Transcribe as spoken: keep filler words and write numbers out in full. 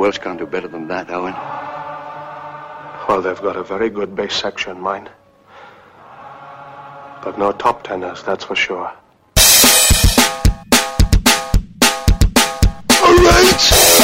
Welsh can't do better than that, Owen. Well, they've got a very good bass section, mine. But no top tenors, that's for sure. All right!